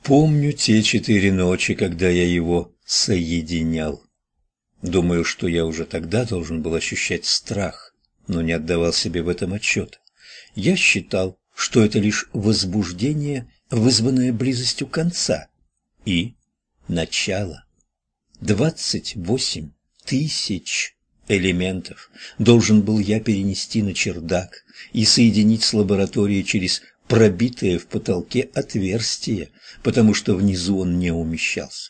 Помню те 4 ночи, когда я его соединял. Думаю, что я уже тогда должен был ощущать страх, но не отдавал себе в этом отчета. Я считал, что это лишь возбуждение, вызванное близостью конца и начала. 28 тысяч элементов должен был я перенести на чердак и соединить с лабораторией через пробитое в потолке отверстие, потому что внизу он не умещался.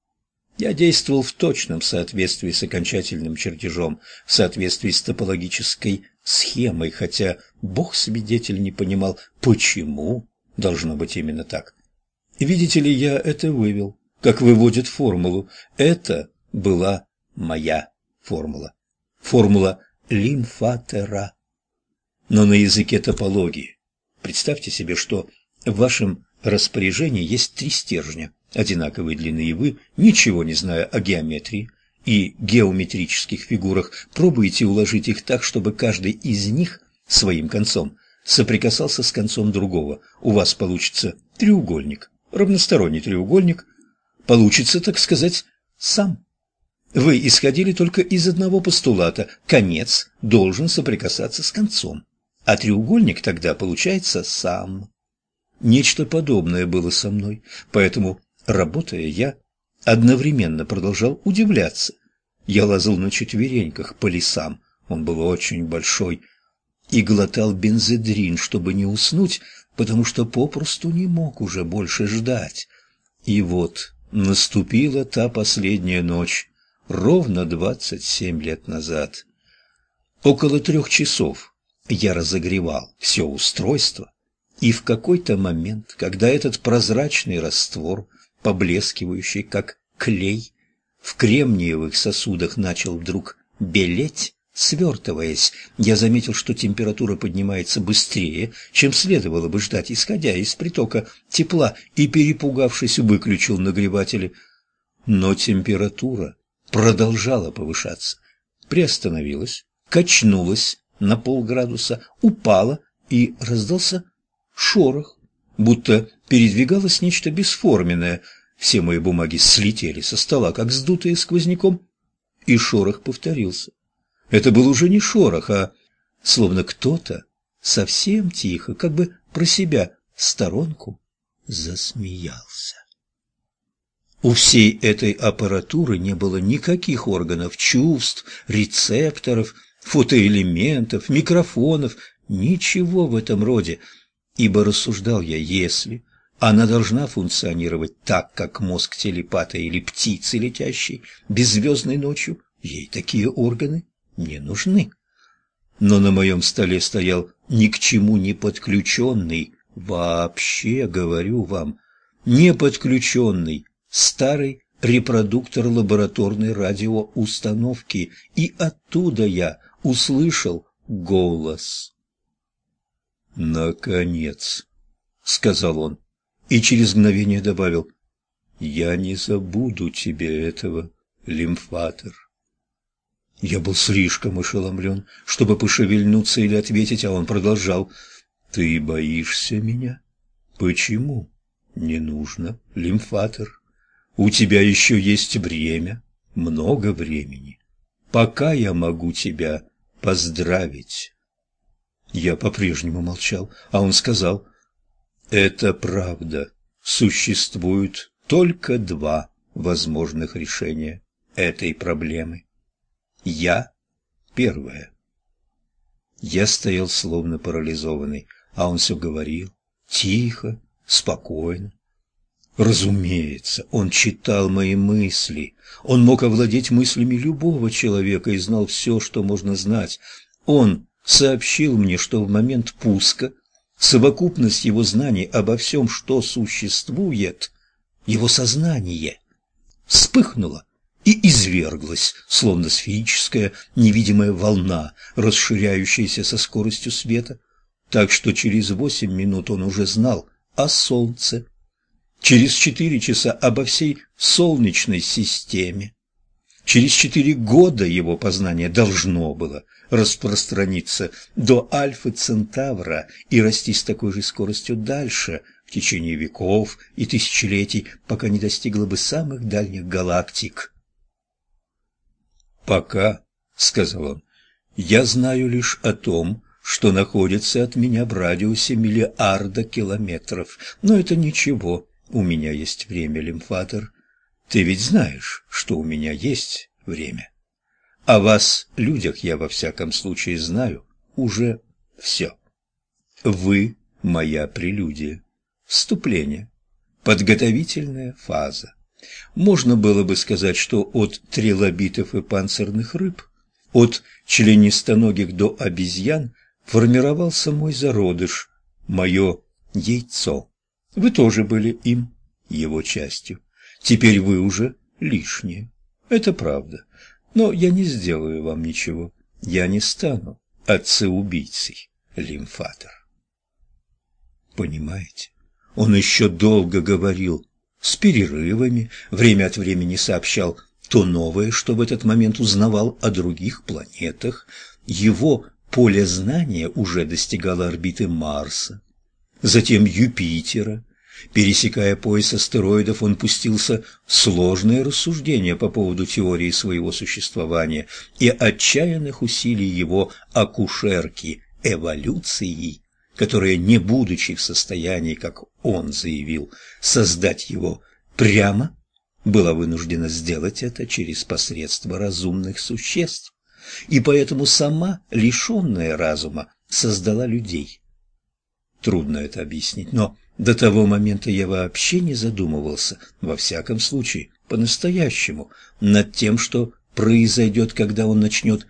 Я действовал в точном соответствии с окончательным чертежом, в соответствии с топологической схемой, хотя Бог-свидетель не понимал, почему должно быть именно так. Видите ли, я это вывел, как выводят формулу. Это была моя формула. Формула лимфатера. Но на языке топологии. Представьте себе, что в вашем распоряжении есть 3 стержня одинаковой длины, и вы, ничего не зная о геометрии и геометрических фигурах, пробуете уложить их так, чтобы каждый из них своим концом соприкасался с концом другого. У вас получится треугольник, равносторонний треугольник, получится, так сказать, сам. Вы исходили только из одного постулата – конец должен соприкасаться с концом, а треугольник тогда получается сам. Нечто подобное было со мной, поэтому, работая, я одновременно продолжал удивляться. Я лазал на четвереньках по лесам, он был очень большой, и глотал бензодрин, чтобы не уснуть, потому что попросту не мог уже больше ждать. И вот наступила та последняя ночь, ровно 27 лет назад. Около 3 часов я разогревал все устройство, и в какой-то момент, когда этот прозрачный раствор, поблескивающий как клей, в кремниевых сосудах начал вдруг белеть, свертываясь, я заметил, что температура поднимается быстрее, чем следовало бы ждать, исходя из притока тепла, и, перепугавшись, выключил нагреватели. Но температура продолжала повышаться, приостановилась, качнулась на полградуса, упала, и раздался шорох, будто передвигалось нечто бесформенное. Все мои бумаги слетели со стола, как сдутые сквозняком, и шорох повторился. Это был уже не шорох, а словно кто-то совсем тихо, как бы про себя, в сторонку засмеялся. У всей этой аппаратуры не было никаких органов чувств, рецепторов, фотоэлементов, микрофонов, ничего в этом роде, ибо рассуждал я, если она должна функционировать так, как мозг телепата или птицы, летящей беззвездной ночью, ей такие органы не нужны. Но на моем столе стоял ни к чему не подключенный, вообще, говорю вам, не подключенный старый репродуктор лабораторной радиоустановки, и оттуда я услышал голос. «Наконец», — сказал он, и через мгновение добавил: «Я не забуду тебе этого, лимфатер». Я был слишком ошеломлен, чтобы пошевельнуться или ответить, а он продолжал: «Ты боишься меня? Почему? Не нужно, лимфатер. У тебя еще есть время, много времени. Пока я могу тебя поздравить». Я по-прежнему молчал, а он сказал: «Это правда. Существует только 2 возможных решения этой проблемы. Я первое». Я стоял словно парализованный, а он все говорил, тихо, спокойно. Разумеется, он читал мои мысли, он мог овладеть мыслями любого человека и знал все, что можно знать. Он сообщил мне, что в момент пуска совокупность его знаний обо всем, что существует, его сознание, вспыхнуло и изверглась, словно сферическая невидимая волна, расширяющаяся со скоростью света, так что через 8 минут он уже знал о Солнце, через 4 часа обо всей Солнечной системе. Через 4 года его познание должно было распространиться до Альфы Центавра и расти с такой же скоростью дальше, к течение веков и тысячелетий, пока не достигла бы самых дальних галактик. «Пока», — сказал он, — «я знаю лишь о том, что находится от меня в радиусе миллиарда километров. Но это ничего, у меня есть время, Лимфатор. Ты ведь знаешь, что у меня есть время. О вас, людях, я во всяком случае знаю уже все. Вы — моя прелюдия, вступление, подготовительная фаза. Можно было бы сказать, что от трилобитов и панцирных рыб, от членистоногих до обезьян формировался мой зародыш, мое яйцо. Вы тоже были им, его частью. Теперь вы уже лишние. Это правда. Но я не сделаю вам ничего. Я не стану отцеубийцей, Лимфатор. Понимаете? Он еще долго говорил, с перерывами, время от времени сообщал то новое, что в этот момент узнавал о других планетах. Его поле знания уже достигало орбиты Марса, затем Юпитера. Пересекая пояс астероидов, он пустился в сложные рассуждения по поводу теории своего существования и отчаянных усилий его акушерки эволюции, которая, не будучи в состоянии, как он заявил, создать его прямо, была вынуждена сделать это через посредство разумных существ, и поэтому сама, лишенная разума, создала людей. Трудно это объяснить, но до того момента я вообще не задумывался, во всяком случае, по-настоящему, над тем, что произойдет, когда он начнет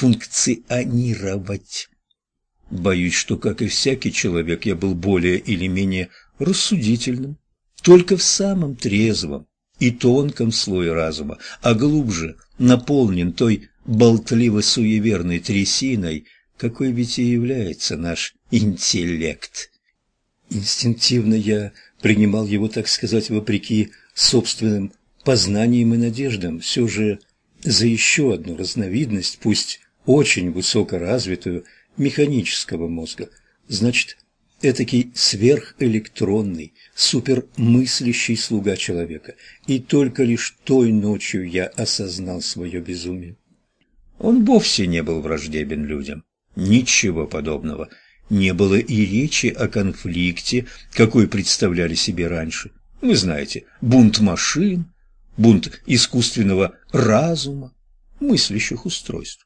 функционировать. Боюсь, что, как и всякий человек, я был более или менее рассудительным, только в самом трезвом и тонком слое разума, а глубже наполнен той болтливо-суеверной трясиной, какой ведь и является наш интеллект. Инстинктивно я принимал его, так сказать, вопреки собственным познаниям и надеждам, все же за еще одну разновидность, пусть очень высокоразвитую, механического мозга. Значит, этакий сверхэлектронный, супермыслящий слуга человека. И только лишь той ночью я осознал свое безумие. Он вовсе не был враждебен людям. Ничего подобного. Не было и речи о конфликте, какой представляли себе раньше. Вы знаете, бунт машин, бунт искусственного разума, мыслящих устройств.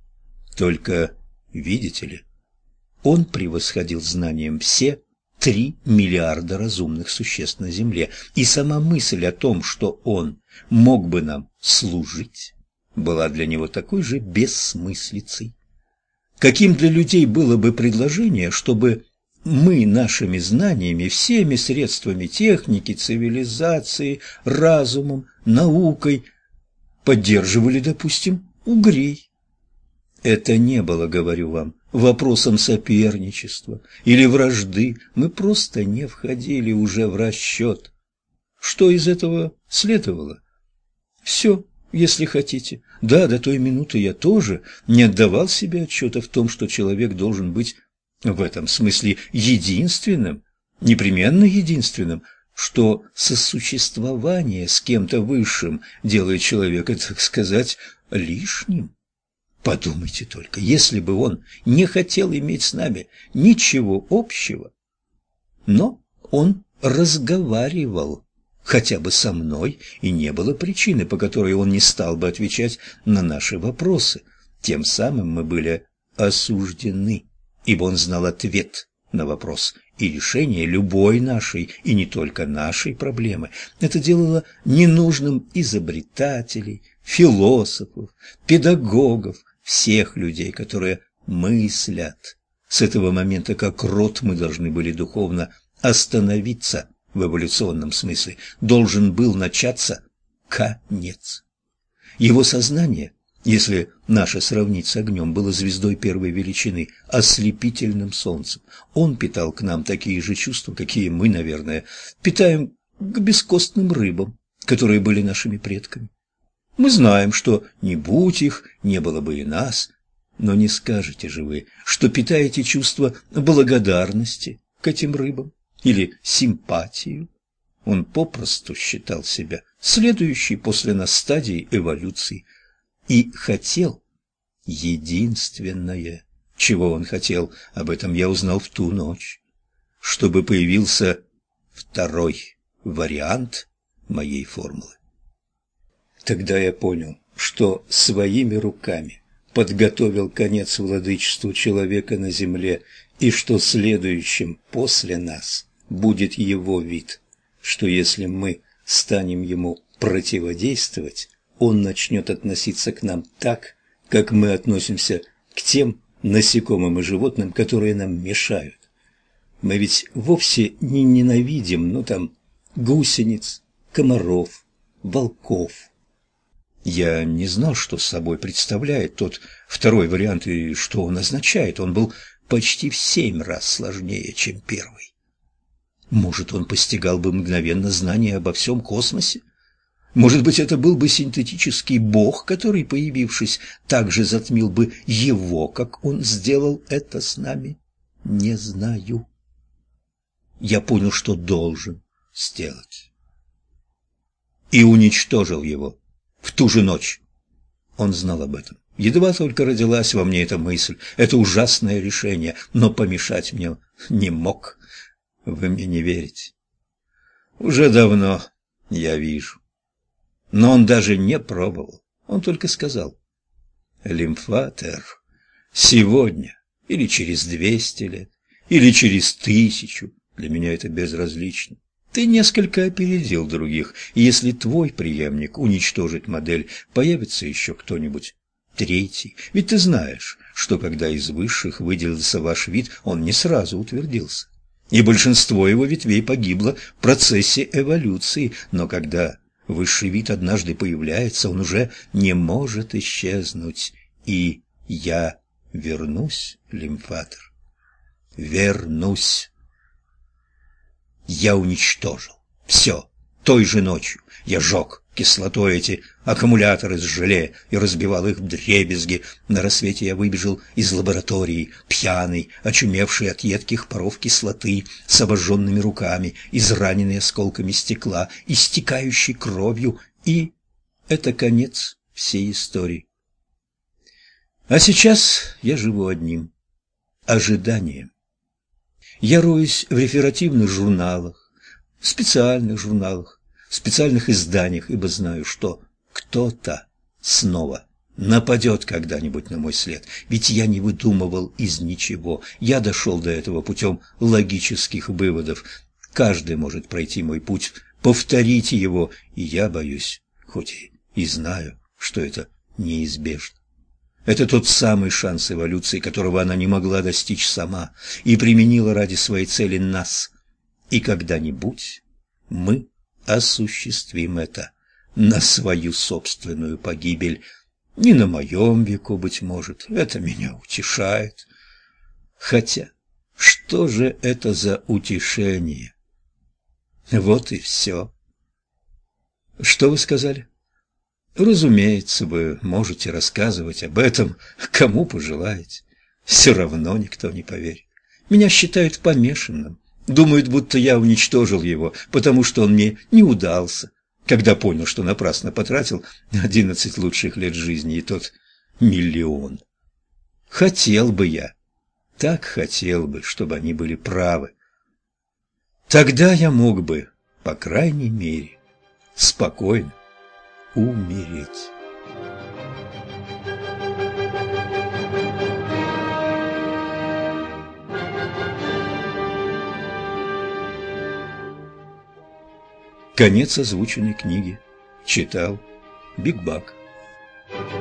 Только, видите ли, он превосходил знанием все 3 миллиарда разумных существ на Земле, и сама мысль о том, что он мог бы нам служить, была для него такой же бессмыслицей. Каким для людей было бы предложение, чтобы мы нашими знаниями, всеми средствами техники, цивилизации, разумом, наукой поддерживали, допустим, угрей? Это не было, говорю вам, вопросом соперничества или вражды, мы просто не входили уже в расчет. Что из этого следовало? Все. Если хотите. Да, до той минуты я тоже не отдавал себе отчета в том, что человек должен быть в этом смысле единственным, непременно единственным, что сосуществование с кем-то высшим делает человека, так сказать, лишним. Подумайте только, если бы он не хотел иметь с нами ничего общего, но он разговаривал хотя бы со мной, и не было причины, по которой он не стал бы отвечать на наши вопросы. Тем самым мы были осуждены, ибо он знал ответ на вопрос и решение любой нашей, и не только нашей проблемы. Это делало ненужным изобретателей, философов, педагогов, всех людей, которые мыслят. С этого момента, как род, мы должны были духовно остановиться. В эволюционном смысле должен был начаться конец. Его сознание, если наше сравнить с огнем, было звездой первой величины, ослепительным солнцем. Он питал к нам такие же чувства, какие мы, наверное, питаем к бескостным рыбам, которые были нашими предками. Мы знаем, что не будь их, не было бы и нас, но не скажете же вы, что питаете чувство благодарности к этим рыбам. или симпатию. Он попросту считал себя следующей после нас стадией эволюции и хотел единственное, чего он хотел, об этом я узнал в ту ночь, чтобы появился второй вариант моей формулы. Тогда я понял, что своими руками подготовил конец владычеству человека на земле, и что следующим после нас будет его вид, что если мы станем ему противодействовать, он начнет относиться к нам так, как мы относимся к тем насекомым и животным, которые нам мешают. Мы ведь вовсе не ненавидим, гусениц, комаров, волков. Я не знал, что собой представляет тот второй вариант и что он означает. Он был почти в 7 раз сложнее, чем первый. Может, он постигал бы мгновенно знания обо всем космосе? Может быть, это был бы синтетический бог, который, появившись, так же затмил бы его, как он сделал это с нами? Не знаю. Я понял, что должен сделать. И уничтожил его в ту же ночь. Он знал об этом. Едва только родилась во мне эта мысль, это ужасное решение, но помешать мне не мог. Вы мне не верите? Уже давно я вижу. Но он даже не пробовал. Он только сказал: «Лимфатер, сегодня или через 200 лет, или через 1000, для меня это безразлично. Ты несколько опередил других, и если твой преемник уничтожит модель, появится еще кто-нибудь третий. Ведь ты знаешь, что когда из высших выделился ваш вид, он не сразу утвердился. И большинство его ветвей погибло в процессе эволюции, но когда высший вид однажды появляется, он уже не может исчезнуть. И я вернусь, Лимфатер, вернусь. Я уничтожил все той же ночью. Я жег кислотой эти аккумуляторы с желе и разбивал их вдребезги. На рассвете я выбежал из лаборатории, пьяный, очумевший от едких паров кислоты, с обожженными руками, израненный осколками стекла, истекающий кровью, и это конец всей истории. А сейчас я живу одним ожиданием. Я роюсь в реферативных журналах, в специальных журналах, в специальных изданиях, ибо знаю, что кто-то снова нападет когда-нибудь на мой след. Ведь я не выдумывал из ничего. Я дошел до этого путем логических выводов. Каждый может пройти мой путь, повторить его, и я боюсь, хоть и знаю, что это неизбежно. Это тот самый шанс эволюции, которого она не могла достичь сама, и применила ради своей цели нас. И когда-нибудь мы осуществим это на свою собственную погибель. Не на моем веку, быть может, это меня утешает. Хотя, что же это за утешение? Вот и все. Что вы сказали? Разумеется, вы можете рассказывать об этом, кому пожелаете. Все равно никто не поверит. Меня считают помешанным. Думают, будто я уничтожил его, потому что он мне не удался, когда понял, что напрасно потратил 11 лучших лет жизни и тот 1 000 000. Хотел бы я, так хотел бы, чтобы они были правы. Тогда я мог бы, по крайней мере, спокойно умереть. Конец озвученной книги. Читал Биг Бак.